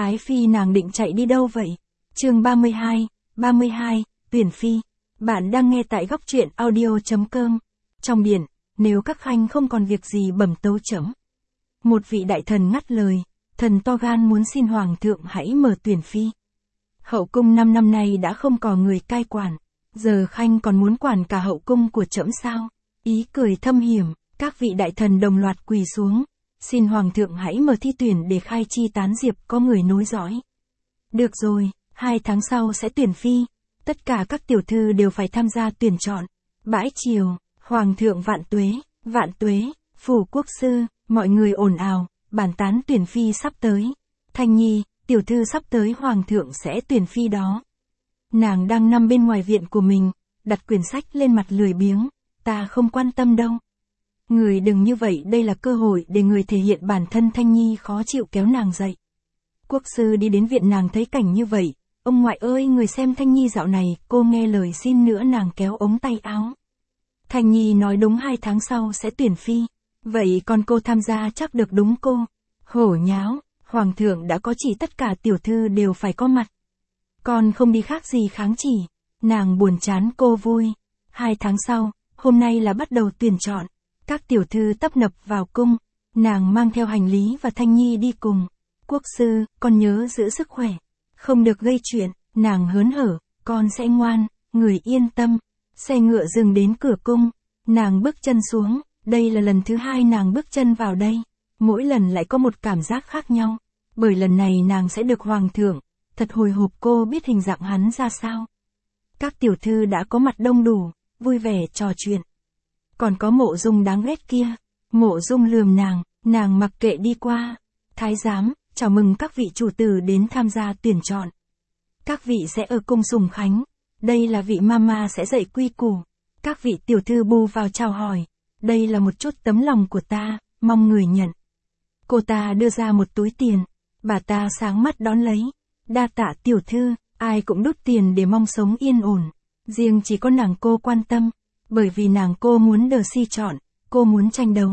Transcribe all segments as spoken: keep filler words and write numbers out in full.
Ái Phi nàng định chạy đi đâu vậy? Chương ba mươi hai, ba mươi hai, tuyển phi. Bạn đang nghe tại góc truyện audio chấm com. Trong điện, nếu các khanh không còn việc gì bẩm tấu trẫm. Một vị đại thần ngắt lời, thần to gan muốn xin hoàng thượng hãy mở tuyển phi. Hậu cung năm năm nay đã không còn người cai quản, giờ khanh còn muốn quản cả hậu cung của trẫm sao? Ý cười thâm hiểm, các vị đại thần đồng loạt quỳ xuống, xin hoàng thượng hãy mở thi tuyển để khai chi tán diệp có người nối dõi. Được rồi, hai tháng sau sẽ tuyển phi, tất cả các tiểu thư đều phải tham gia tuyển chọn. Bãi triều, hoàng thượng vạn tuế, vạn tuế, phủ quốc sư, mọi người ồn ào, bàn tán tuyển phi sắp tới. Thanh Nhi, tiểu thư sắp tới hoàng thượng sẽ tuyển phi đó. Nàng đang nằm bên ngoài viện của mình, đặt quyển sách lên mặt lười biếng, ta không quan tâm đâu. Người đừng như vậy, đây là cơ hội để người thể hiện bản thân. Thanh Nhi khó chịu kéo nàng dậy. Quốc sư đi đến viện nàng thấy cảnh như vậy, ông ngoại ơi người xem Thanh Nhi dạo này, cô nghe lời xin nữa. Nàng kéo ống tay áo. Thanh Nhi nói đúng, hai tháng sau sẽ tuyển phi, vậy còn cô tham gia chắc được đúng cô? Hổ nháo, hoàng thượng đã có chỉ tất cả tiểu thư đều phải có mặt. Con không đi khác gì kháng chỉ. Nàng buồn chán cô vui. Hai tháng sau, hôm nay là bắt đầu tuyển chọn. Các tiểu thư tấp nập vào cung, nàng mang theo hành lý và Thanh Nhi đi cùng. Quốc sư, con nhớ giữ sức khỏe, không được gây chuyện. Nàng hớn hở, con sẽ ngoan, người yên tâm. Xe ngựa dừng đến cửa cung, nàng bước chân xuống, đây là lần thứ hai nàng bước chân vào đây. Mỗi lần lại có một cảm giác khác nhau, bởi lần này nàng sẽ được hoàng thượng. Thật hồi hộp, cô biết hình dạng hắn ra sao. Các tiểu thư đã có mặt đông đủ, vui vẻ trò chuyện. Còn có Mộ Dung đáng ghét kia. Mộ Dung lườm nàng, nàng mặc kệ đi qua. Thái giám, chào mừng các vị chủ tử đến tham gia tuyển chọn. Các vị sẽ ở cung sùng khánh. Đây là vị mama sẽ dạy quy củ. Các vị tiểu thư bu vào chào hỏi. Đây là một chút tấm lòng của ta, mong người nhận. Cô ta đưa ra một túi tiền. Bà ta sáng mắt đón lấy. Đa tạ tiểu thư, ai cũng đút tiền để mong sống yên ổn. Riêng chỉ có nàng cô quan tâm. Bởi vì nàng cô muốn đờ si chọn, cô muốn tranh đấu.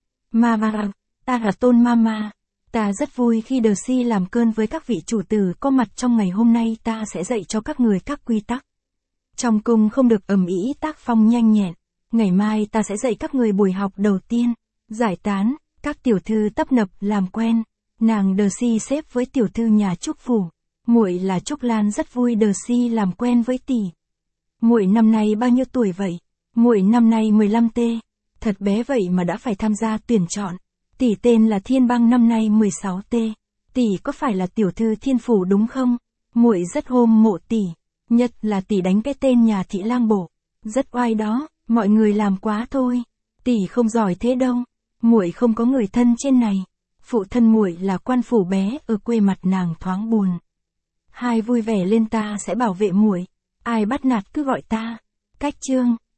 Mama, ta là Tôn Mama. Ta rất vui khi đờ si làm cơn với các vị chủ tử có mặt trong ngày hôm nay. Ta sẽ dạy cho các người các quy tắc. Trong cung không được ầm ĩ tác phong nhanh nhẹn. Ngày mai ta sẽ dạy các người buổi học đầu tiên. Giải tán, các tiểu thư tấp nập làm quen. Nàng đờ si xếp với tiểu thư nhà Trúc phủ. Muội là Trúc Lan rất vui đờ si làm quen với tỷ. Muội năm nay bao nhiêu tuổi vậy? Muội năm nay mười lăm tê. Thật bé vậy mà đã phải tham gia tuyển chọn. Tỷ tên là Thiên Băng, năm nay mười sáu tê. Tỷ có phải là tiểu thư Thiên phủ đúng không? Muội rất hôm mộ tỷ, nhất là tỷ đánh cái tên nhà Thị Lang Bộ, rất oai đó, mọi người làm quá thôi. Tỷ không giỏi thế đâu. Muội không có người thân trên này. Phụ thân muội là quan phủ bé ở quê. Mặt nàng thoáng buồn. Hai vui vẻ lên, ta sẽ bảo vệ muội. Ai bắt nạt cứ gọi ta. Cách chương